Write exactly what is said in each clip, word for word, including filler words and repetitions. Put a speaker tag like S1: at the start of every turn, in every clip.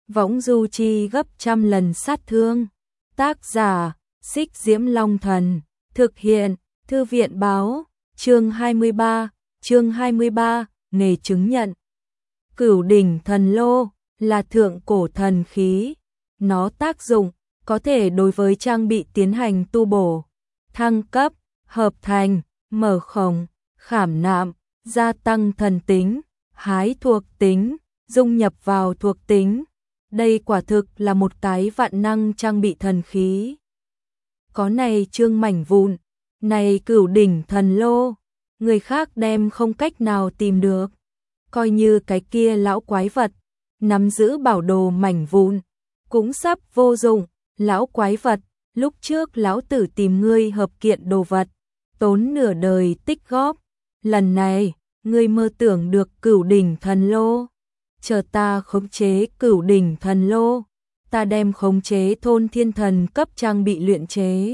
S1: võng du chi gấp trăm lần sát thương. Tác giả, Xích Diễm Long Thần, thực hiện, Thư viện báo, chương hai mươi ba, chương hai mươi ba, nghề chứng nhận. Cửu đỉnh thần lô là thượng cổ thần khí, nó tác dụng có thể đối với trang bị tiến hành tu bổ, thăng cấp, hợp thành, mở khổng, khảm nạm, gia tăng thần tính, hái thuộc tính, dung nhập vào thuộc tính. Đây quả thực là một cái vạn năng trang bị thần khí. Có này chương mảnh vụn, này cửu đỉnh thần lô, người khác đem không cách nào tìm được. Coi như cái kia lão quái vật, nắm giữ bảo đồ mảnh vụn, cũng sắp vô dụng. Lão quái vật, lúc trước lão tử tìm ngươi hợp kiện đồ vật, tốn nửa đời tích góp. Lần này, ngươi mơ tưởng được cửu đỉnh thần lô. Chờ ta khống chế cửu đỉnh thần lô, ta đem khống chế thôn thiên thần cấp trang bị luyện chế.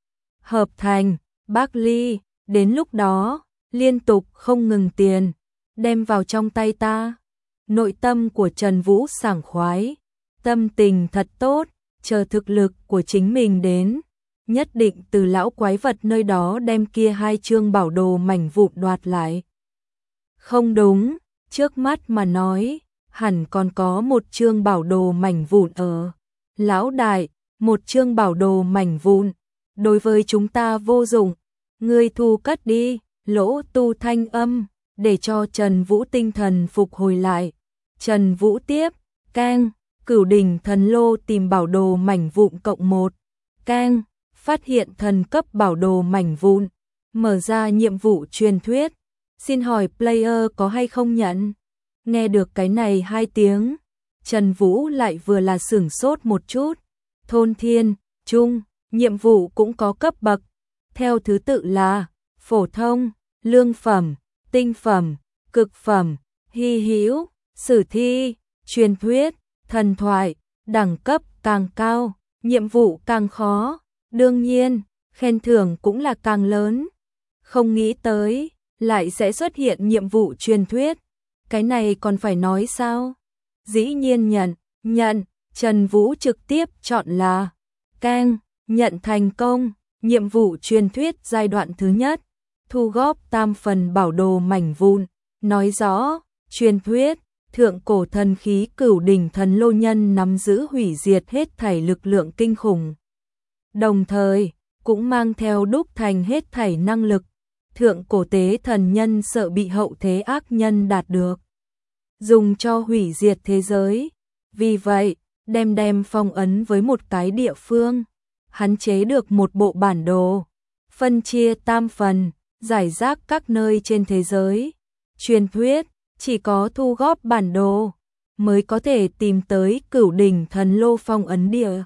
S1: Hợp thành, Bác Ly, đến lúc đó, liên tục không ngừng tiền, đem vào trong tay ta. Nội tâm của Trần Vũ sảng khoái, tâm tình thật tốt, chờ thực lực của chính mình đến, nhất định từ lão quái vật nơi đó đem kia hai chương bảo đồ mảnh vụn đoạt lại. Không đúng, trước mắt mà nói, hẳn còn có một chương bảo đồ mảnh vụn ở. Lão đại, một chương bảo đồ mảnh vụn, đối với chúng ta vô dụng, ngươi thu cất đi. Lỗ Tu thanh âm, để cho Trần Vũ tinh thần phục hồi lại. Trần Vũ tiếp, keng, cửu đỉnh thần lô tìm bảo đồ mảnh vụn cộng một, keng, phát hiện thần cấp bảo đồ mảnh vụn, mở ra nhiệm vụ truyền thuyết, xin hỏi player có hay không nhận. Nghe được cái này hai tiếng, Trần Vũ lại vừa là sửng sốt một chút. Thôn thiên, trung, nhiệm vụ cũng có cấp bậc, theo thứ tự là phổ thông, lương phẩm, tinh phẩm, cực phẩm, hy hữu, sử thi, truyền thuyết, thần thoại. Đẳng cấp càng cao, nhiệm vụ càng khó, đương nhiên, khen thưởng cũng là càng lớn. Không nghĩ tới, lại sẽ xuất hiện nhiệm vụ truyền thuyết. Cái này còn phải nói sao? Dĩ nhiên nhận, nhận, Trần Vũ trực tiếp chọn là keng, nhận thành công, nhiệm vụ truyền thuyết giai đoạn thứ nhất, thu góp tam phần bảo đồ mảnh vụn, nói rõ, truyền thuyết, thượng cổ thần khí cửu đỉnh thần lô nhân nắm giữ hủy diệt hết thảy lực lượng kinh khủng. Đồng thời, cũng mang theo đúc thành hết thảy năng lực, thượng cổ tế thần nhân sợ bị hậu thế ác nhân đạt được, dùng cho hủy diệt thế giới. Vì vậy, đem đem phong ấn với một cái địa phương, hắn chế được một bộ bản đồ, phân chia tam phần, giải rác các nơi trên thế giới. Truyền thuyết, chỉ có thu góp bản đồ, mới có thể tìm tới cửu đỉnh thần lô phong ấn địa.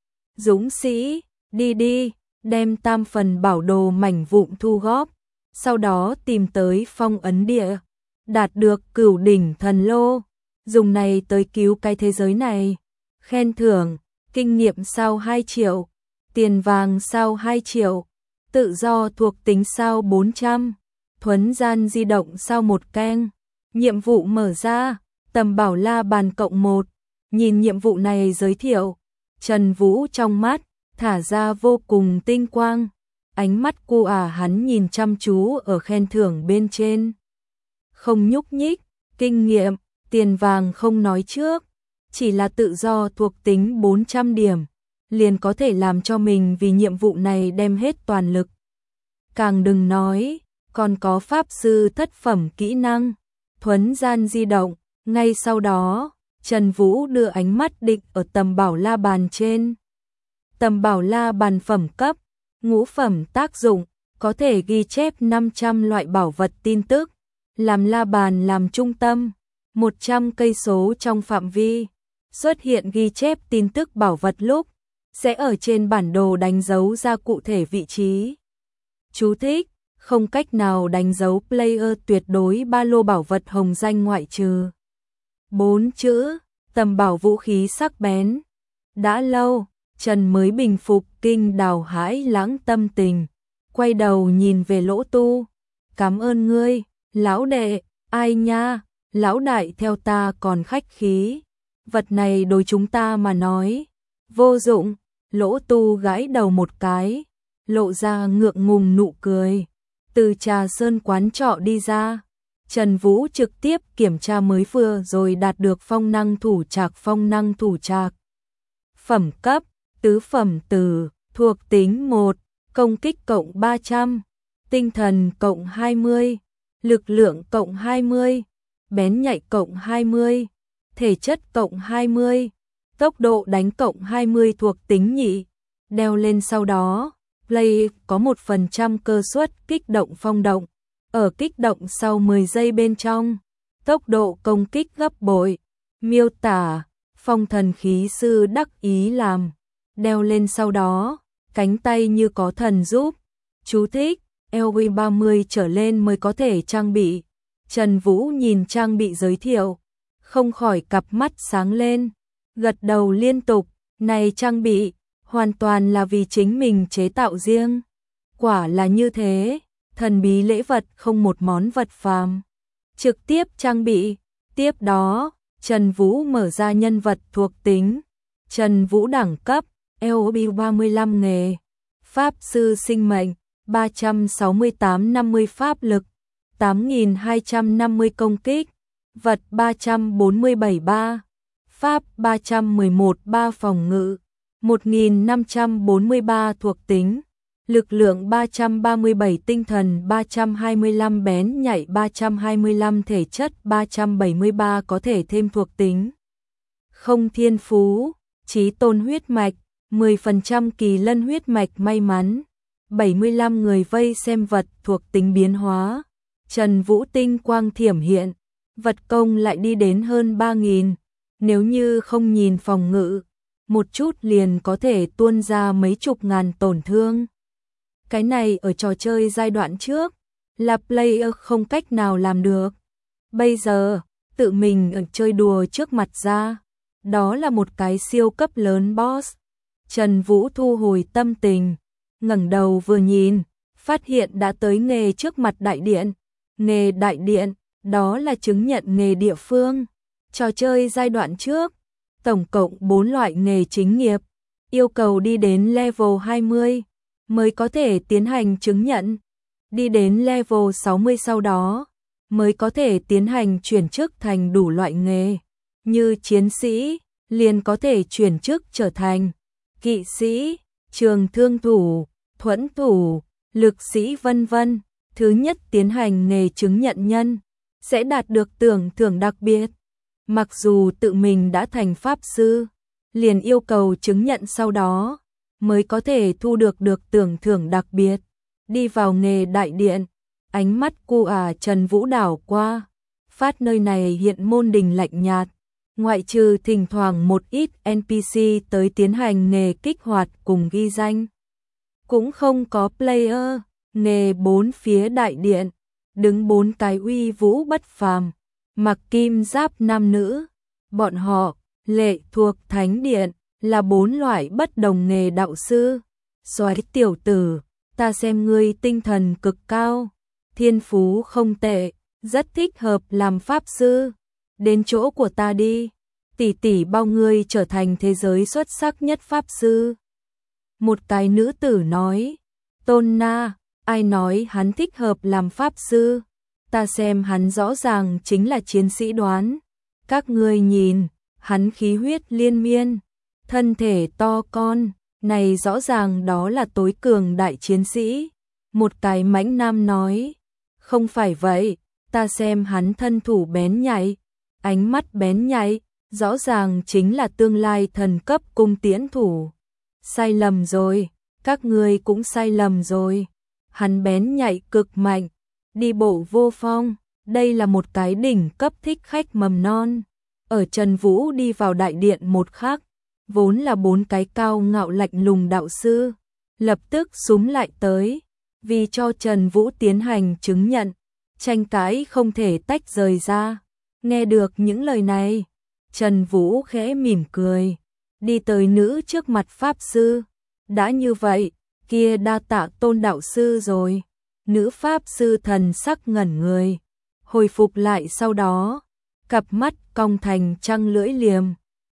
S1: Dũng sĩ, đi đi, đem tam phần bảo đồ mảnh vụn thu góp, sau đó tìm tới phong ấn địa, đạt được cửu đỉnh thần lô, dùng này tới cứu cái thế giới này. Khen thưởng, kinh nghiệm sao hai triệu, tiền vàng sao hai triệu, tự do thuộc tính sao bốn trăm, thuấn gian di động sao một keng. Nhiệm vụ mở ra, tầm bảo la bàn cộng một. Nhìn nhiệm vụ này giới thiệu, Trần Vũ trong mắt thả ra vô cùng tinh quang, ánh mắt cu à hắn nhìn chăm chú ở khen thưởng bên trên, không nhúc nhích. Kinh nghiệm, tiền vàng không nói trước, chỉ là tự do thuộc tính bốn trăm điểm, liền có thể làm cho mình vì nhiệm vụ này đem hết toàn lực. Càng đừng nói, còn có pháp sư thất phẩm kỹ năng, thuấn gian di động. Ngay sau đó, Trần Vũ đưa ánh mắt định ở tầm bảo la bàn trên. Tầm bảo la bàn phẩm cấp, ngũ phẩm tác dụng, có thể ghi chép năm trăm loại bảo vật tin tức, làm la bàn làm trung tâm, một trăm cây số trong phạm vi, xuất hiện ghi chép tin tức bảo vật lúc, sẽ ở trên bản đồ đánh dấu ra cụ thể vị trí. Chú thích, không cách nào đánh dấu player tuyệt đối ba lô bảo vật hồng danh ngoại trừ bốn chữ, tầm bảo vũ khí sắc bén. Đã lâu, Trần mới bình phục kinh đào hãi lãng tâm tình, quay đầu nhìn về Lỗ Tu. Cảm ơn ngươi, lão đệ. Ai nha, lão đại theo ta còn khách khí. vật này đối chúng ta mà nói, vô dụng. Lỗ Tu gãi đầu một cái, lộ ra ngượng ngùng nụ cười. Từ Trà Sơn quán trọ đi ra, Trần Vũ trực tiếp kiểm tra mới vừa rồi đạt được phong năng thủ trạc phong năng thủ trạc. Phẩm cấp, tứ phẩm từ, thuộc tính một, công kích cộng ba trăm, tinh thần cộng hai mươi, lực lượng cộng hai mươi, bén nhạy cộng hai mươi, thể chất cộng hai mươi, tốc độ đánh cộng hai mươi thuộc tính nhị. Đeo lên sau đó, Play có một phần trăm cơ suất kích động phong động. Ở kích động sau mười giây bên trong, tốc độ công kích gấp bội. Miêu tả, phong thần khí sư đắc ý làm. Đeo lên sau đó, cánh tay như có thần giúp. Chú thích, L V ba mươi trở lên mới có thể trang bị. Trần Vũ nhìn trang bị giới thiệu, không khỏi cặp mắt sáng lên, gật đầu liên tục. Này trang bị, hoàn toàn là vì chính mình chế tạo riêng. Quả là như thế, thần bí lễ vật không một món vật phàm. Trực tiếp trang bị, tiếp đó, Trần Vũ mở ra nhân vật thuộc tính. Trần Vũ đẳng cấp, L B ba mươi lăm nghề, Pháp sư sinh mệnh, ba trăm sáu mươi tám năm mươi pháp lực, tám nghìn hai trăm năm mươi công kích, vật ba trăm bốn mươi bảy ba, pháp ba trăm mười một ba phòng ngự, một nghìn năm trăm bốn mươi ba thuộc tính, lực lượng ba trăm ba mươi bảy tinh thần ba trăm hai mươi lăm bén nhạy ba trăm hai mươi lăm thể chất ba trăm bảy mươi ba có thể thêm thuộc tính. Không thiên phú, chí tôn huyết mạch, mười phần trăm kỳ lân huyết mạch may mắn, bảy mươi lăm người vây xem vật thuộc tính biến hóa. Trần Vũ tinh quang thiểm hiện, vật công lại đi đến hơn ba nghìn, nếu như không nhìn phòng ngự, một chút liền có thể tuôn ra mấy chục ngàn tổn thương. Cái này ở trò chơi giai đoạn trước, là player không cách nào làm được. Bây giờ, tự mình ở chơi đùa trước mặt ra, đó là một cái siêu cấp lớn boss. Trần Vũ thu hồi tâm tình, ngẩng đầu vừa nhìn, phát hiện đã tới nghề trước mặt đại điện. Nghề đại điện, đó là chứng nhận nghề địa phương. Trò chơi giai đoạn trước, tổng cộng bốn loại nghề chính nghiệp, yêu cầu đi đến level hai mươi mới có thể tiến hành chứng nhận. Đi đến level sáu mươi sau đó, mới có thể tiến hành chuyển chức thành đủ loại nghề. Như chiến sĩ, liền có thể chuyển chức trở thành kỵ sĩ, trường thương thủ, thuẫn thủ, lực sĩ vân vân. Thứ nhất tiến hành nghề chứng nhận nhân, sẽ đạt được tưởng thưởng đặc biệt. Mặc dù tự mình đã thành pháp sư, liền yêu cầu chứng nhận sau đó, mới có thể thu được được tưởng thưởng đặc biệt. Đi vào nghề đại điện, ánh mắt cu à Trần Vũ đảo qua, phát nơi này hiện môn đình lạnh nhạt, ngoại trừ thỉnh thoảng một ít N P C tới tiến hành nghề kích hoạt cùng ghi danh. Cũng không có player. Nghề bốn phía đại điện, đứng bốn cái uy vũ bất phàm, mặc kim giáp nam nữ. Bọn họ, lệ thuộc thánh điện, là bốn loại bất đồng nghề đạo sư. Xoái tiểu tử, ta xem ngươi tinh thần cực cao, thiên phú không tệ, rất thích hợp làm pháp sư. Đến chỗ của ta đi, tỷ tỷ bao ngươi trở thành thế giới xuất sắc nhất pháp sư. Một cái nữ tử nói, Tôn Na. Ai nói hắn thích hợp làm pháp sư? Ta xem hắn rõ ràng chính là chiến sĩ đoán. Các ngươi nhìn, hắn khí huyết liên miên, thân thể to con, này rõ ràng đó là tối cường đại chiến sĩ. Một cái mãnh nam nói, không phải vậy, ta xem hắn thân thủ bén nhạy, ánh mắt bén nhạy, rõ ràng chính là tương lai thần cấp cung tiễn thủ. Sai lầm rồi, các ngươi cũng sai lầm rồi. Hắn bén nhạy cực mạnh, đi bộ vô phong, đây là một cái đỉnh cấp thích khách mầm non. Ở Trần Vũ đi vào đại điện một khắc, vốn là bốn cái cao ngạo lạnh lùng đạo sư, lập tức xúm lại tới, vì cho Trần Vũ tiến hành chứng nhận, tranh cãi không thể tách rời ra. Nghe được những lời này, Trần Vũ khẽ mỉm cười, đi tới nữ trước mặt pháp sư. Đã như vậy, kia đa tạ Tôn đạo sư rồi. Nữ pháp sư thần sắc ngẩn người, hồi phục lại sau đó, cặp mắt cong thành trăng lưỡi liềm,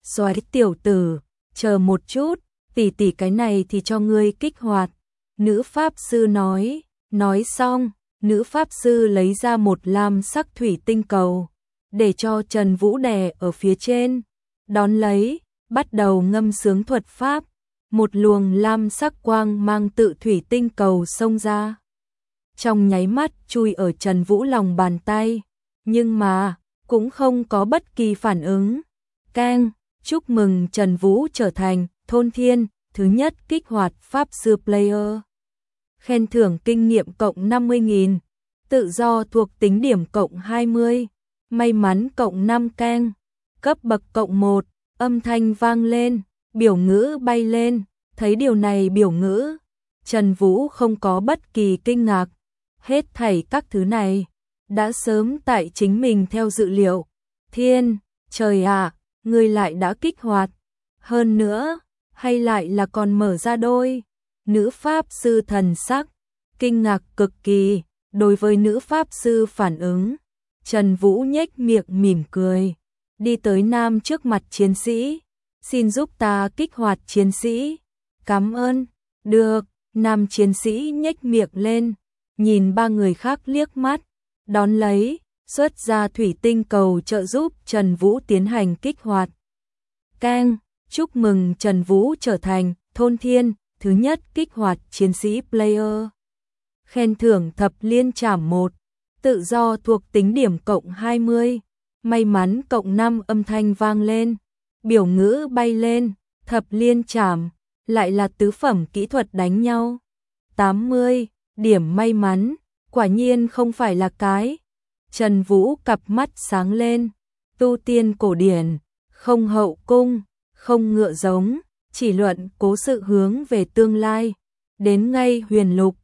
S1: Xoái tiểu tử, chờ một chút, tỷ tỷ cái này thì cho ngươi kích hoạt. Nữ pháp sư nói, nói xong, nữ pháp sư lấy ra một lam sắc thủy tinh cầu, để cho Trần Vũ đè ở phía trên, đón lấy, bắt đầu ngâm sướng thuật pháp, một luồng lam sắc quang mang tự thủy tinh cầu xông ra. Trong nháy mắt chui ở Trần Vũ lòng bàn tay, nhưng mà, cũng không có bất kỳ phản ứng. Keng, chúc mừng Trần Vũ trở thành thôn thiên, thứ nhất kích hoạt pháp sư player. Khen thưởng kinh nghiệm cộng năm mươi nghìn, tự do thuộc tính điểm cộng hai mươi, may mắn cộng năm keng, cấp bậc cộng một, âm thanh vang lên, biểu ngữ bay lên, thấy điều này biểu ngữ, Trần Vũ không có bất kỳ kinh ngạc, hết thảy các thứ này, đã sớm tại chính mình theo dự liệu. Thiên, trời ạ, ngươi lại đã kích hoạt, hơn nữa, hay lại là còn mở ra đôi. Nữ pháp sư thần sắc, kinh ngạc cực kỳ, đối với nữ pháp sư phản ứng, Trần Vũ nhếch miệng mỉm cười, đi tới nam trước mặt chiến sĩ, xin giúp ta kích hoạt chiến sĩ, cảm ơn, được, nam chiến sĩ nhếch miệng lên, nhìn ba người khác liếc mắt, đón lấy, xuất ra thủy tinh cầu trợ giúp Trần Vũ tiến hành kích hoạt. Keng, chúc mừng Trần Vũ trở thành thôn thiên, thứ nhất kích hoạt chiến sĩ player. Khen thưởng thập liên trảm một, tự do thuộc tính điểm cộng hai mươi, may mắn cộng năm âm thanh vang lên, biểu ngữ bay lên, thập liên trảm, lại là tứ phẩm kỹ thuật đánh nhau. tám mươi, điểm may mắn, quả nhiên không phải là cái. Trần Vũ cặp mắt sáng lên, tu tiên cổ điển, không hậu cung, không ngựa giống, chỉ luận cố sự hướng về tương lai, đến ngay huyền lục,